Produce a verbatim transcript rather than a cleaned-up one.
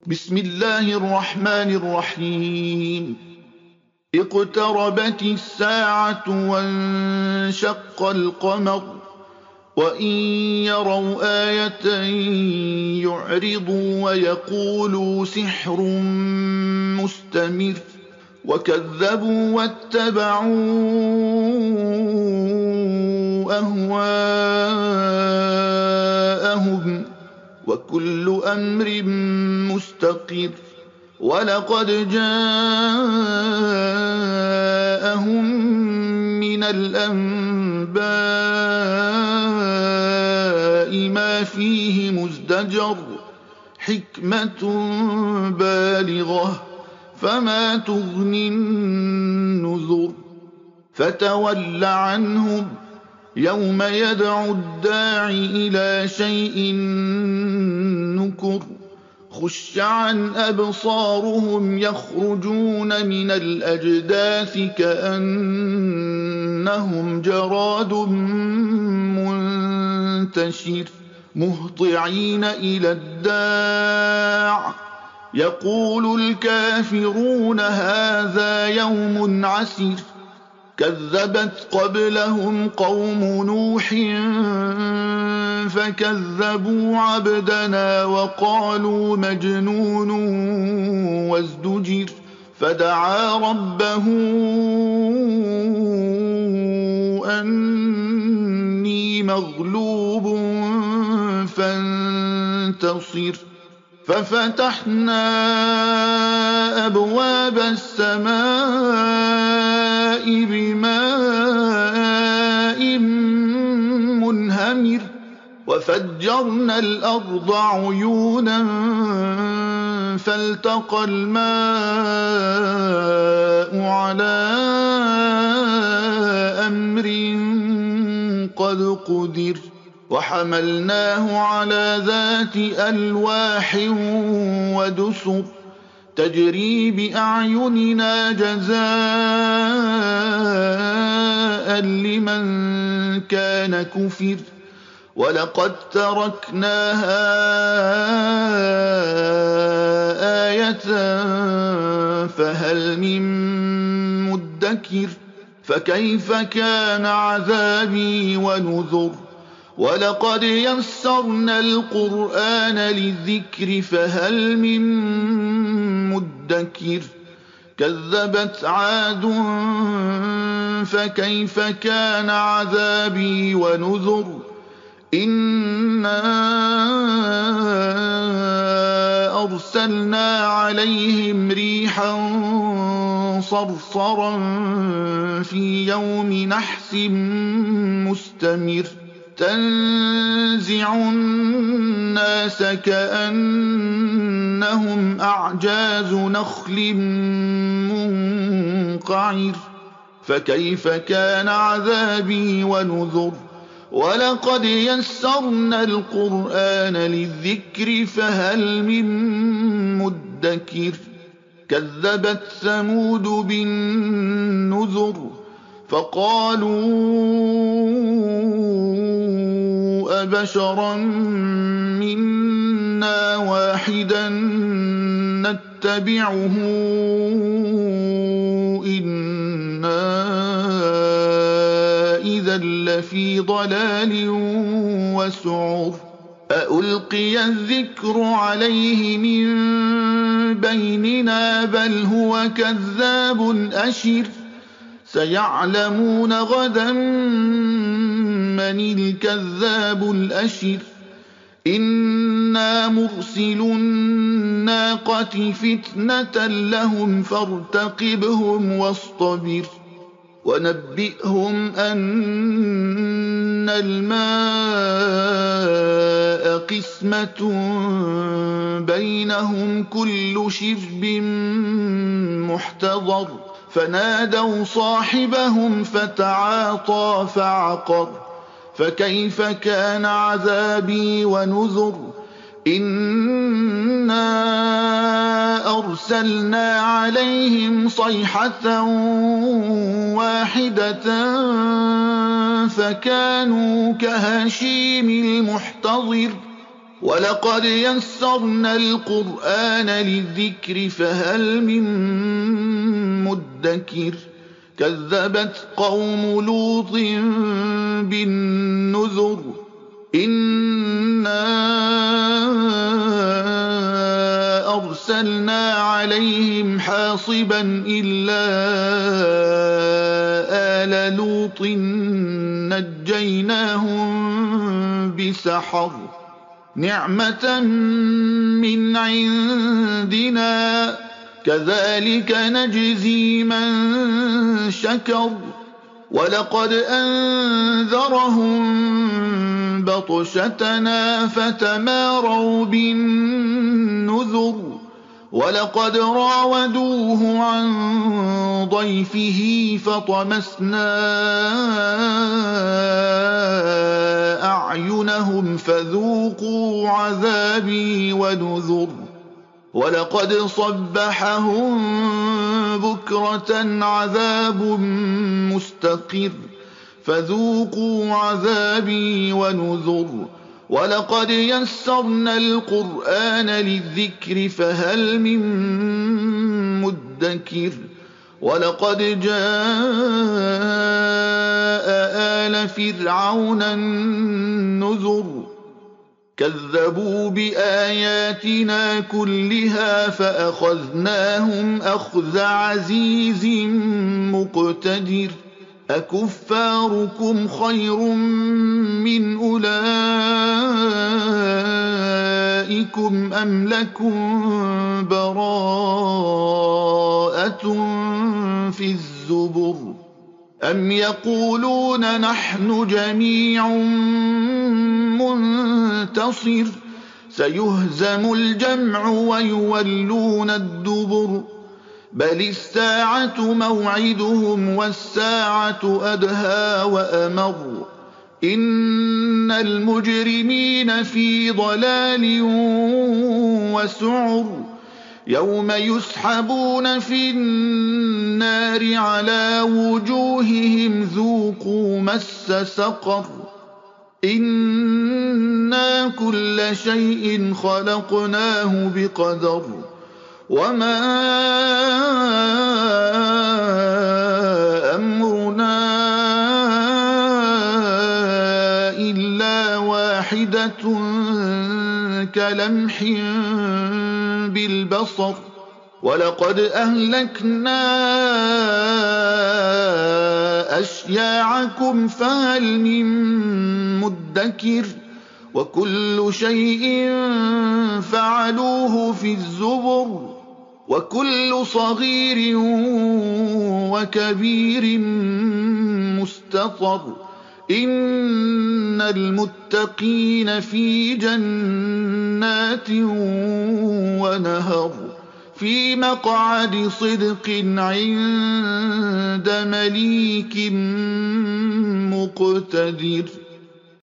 بسم الله الرحمن الرحيم اقتربت الساعة وانشق القمر وإن يروا آية يعرضوا ويقولوا سحر مستمر وكذبوا واتبعوا أهواءهم وكل أمر مستقر ولقد جاءهم من الأنباء ما فيه مزدجر حكمة بالغة فما تغني النذر فتول عنهم يوم يدعو الداع إلى شيء نكر خش عن أبصارهم يخرجون من الأجداث كأنهم جراد منتشر مهطعين إلى الداع يقول الكافرون هذا يوم عسر كذبت قبلهم قوم نوح فكذبوا عبدنا وقالوا مجنون وازدجر فدعا ربه أني مغلوب فانتصر ففتحنا أبواب السماء بماء منهمر وفجرنا الأرض عيونا فالتقى الماء على أمر قد قدر وحملناه على ذات ألواح ودسر تجري بأعيننا جزاء لمن كان كفر ولقد تركناها آية فهل من مدكر فكيف كان عذابي ونذر ولقد يسرنا القرآن للذكر فهل من مدكر كذبت عاد فكيف كان عذابي ونذر إنا أرسلنا عليهم ريحا صرصرا في يوم نحس مستمر تنزع الناس كأنهم أعجاز نخل منقعر فكيف كان عذابي ونذر ولقد يسرنا القرآن للذكر فهل من مدكر كذبت ثمود بالنذر فقالوا أبشرا منا واحدا نتبعه إنا إذا لفي ضلال وسعر أألقي الذكر عليه من بيننا بل هو كذاب أشر سيعلمون غدا من الكذاب الأشر إنا مرسل الناقة فتنة لهم فارتقبهم واصطبر ونبئهم أن الماء قسمة بينهم كل شرب محتضر فنادوا صاحبهم فتعاطى فعقر فكيف كان عذابي ونذر إنا أرسلنا عليهم صيحة واحدة فكانوا كهشيم المحتضر ولقد يسرنا القرآن للذكر فهل من مدكر كذبت قوم لوط بالنذر إنا أرسلنا عليهم حاصبا إلا آل لوط نجيناهم بسحر نعمة من عندنا كذلك نجزي من شكر ولقد أنذرهم بطشتنا فتماروا بالنذر ولقد راودوه عن ضيفه فطمسنا أعينهم فذوقوا عذابي ونذر ولقد صبحهم بكرة عذاب مستقر فذوقوا عذابي ونذر ولقد يسرنا القرآن للذكر فهل من مدكر ولقد جاء آل فرعون النذر كذبوا بآياتنا كلها فأخذناهم أخذ عزيز مقتدر أكفاركم خير من أولئكم أم لكم براءة في الزبر أم يقولون نحن جميع منتصر سيهزم الجمع ويولون الدبر بل الساعة موعدهم والساعة أدهى وأمر إن المجرمين في ضلال وسعر يوم يسحبون في النار على وجوههم ذوقوا مس سقر إنا كل شيء خلقناه بقدر وما أمرنا إلا واحدة كلمح بالبصر ولقد أهلكنا أشياعكم فهل من مدكر وكل شيء فعلوه في الزبر وكل صغير وكبير مستطر إن المتقين في جنات ونهر في مقعد صدق عند مليك مقتدر.